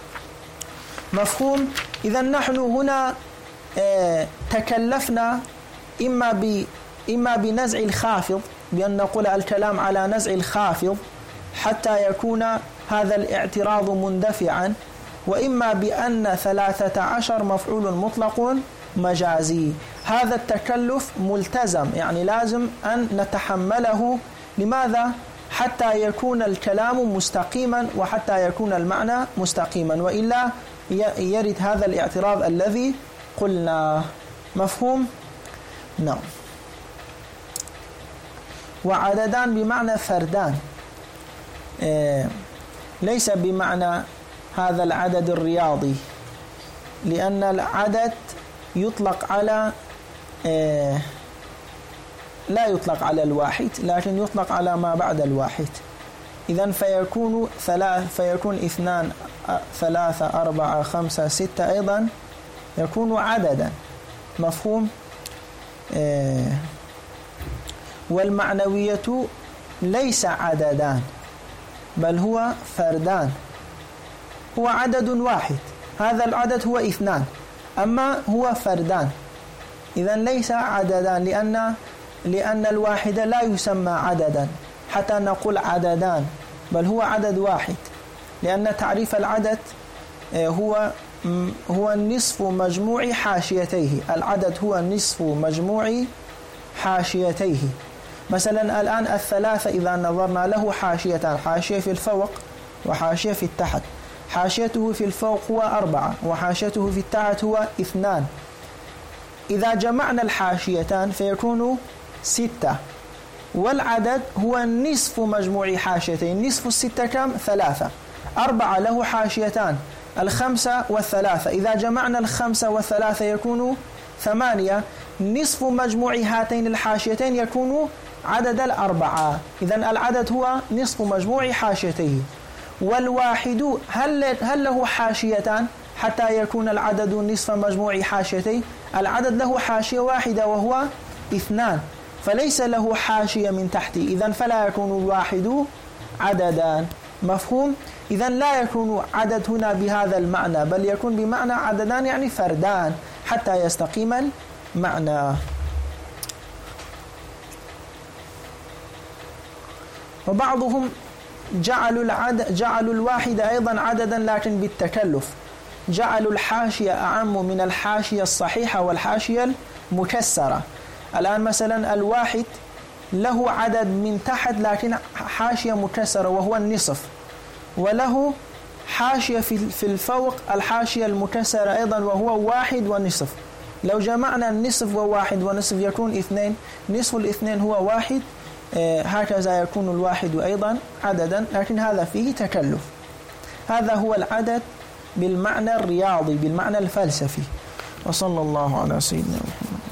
مفهوم؟ إذا نحن هنا اه تكلفنا إما ب إما بنزع الخافض، بأن نقول الكلام على نزع الخافض حتى يكون هذا الاعتراض مندفعا، وإما بأن ثلاثة عشر مفعول مطلق مجازي. هذا التكلف ملتزم، يعني لازم أن نتحمله. لماذا؟ حتى يكون الكلام مستقيما وحتى يكون المعنى مستقيما، وإلا يرد هذا الاعتراض الذي قلنا. مفهوم؟ نعم. وعددان بمعنى فردان، ليس بمعنى هذا العدد الرياضي، لأن العدد يطلق على لا يطلق على الواحد، لكن يطلق على ما بعد الواحد. إذن فيكون ثلاث فيكون اثنان ثلاثة أربعة خمسة ستة أيضا يكون عددا. مفهوم؟ والمعنوية ليس عددان بل هو فردان، هو عدد واحد، هذا العدد هو اثنان أما هو فردان. إذن ليس عددان، لأن لأن الواحد لا يسمى عددا حتى نقول عددان، بل هو عدد واحد، لأن تعريف العدد هو هو نصف مجموع حاشيتيه. العدد هو نصف مجموع حاشيتيه. مثلا الآن الثلاثة إذا نظرنا له حاشيتان، حاشية في الفوق وحاشية في التحت. حاشيته في الفوق هو أربعة وحاشيته في التحت هو اثنان. إذا جمعنا الحاشيتان فيكون ستة، والعدد هو نصف مجموع حاشيتين. نصف الستة كم؟ ثلاثة. أربعة له حاشيتان، الخمسة والثلاثة. إذا جمعنا الخمسة والثلاثة يكون ثمانية. نصف مجموع هاتين الحاشيتين يكون عدد الأربعة. إذن العدد هو نصف مجموع حاشيتيه. والواحد هل هل له حاشيتان حتى يكون العدد نصف مجموع حاشيتيه؟ العدد له حاشية واحدة وهو اثنان، فليس له حاشية من تحته، إذن فلا يكون الواحد عددان. مفهوم؟ إذن لا يكون عدد هنا بهذا المعنى، بل يكون بمعنى عددان يعني فردان حتى يستقيم المعنى. وبعضهم جعلوا العدد جعلوا الواحد أيضا عددا لكن بالتكلف، جعلوا الحاشية أعم من الحاشية الصحيحة والحاشية المكسرة. الآن مثلا الواحد له عدد من تحت لكن حاشية مكسرة وهو النصف، وله حاشية في الفوق الحاشية المكسرة أيضا وهو واحد ونصف. لو جمعنا النصف وواحد ونصف يكون اثنين، نصف الاثنين هو واحد. آه هكذا يكون الواحد أيضا عددا، لكن هذا فيه تكلف. هذا هو العدد بالمعنى الرياضي، بالمعنى الفلسفي. وصلى الله على سيدنا محمد.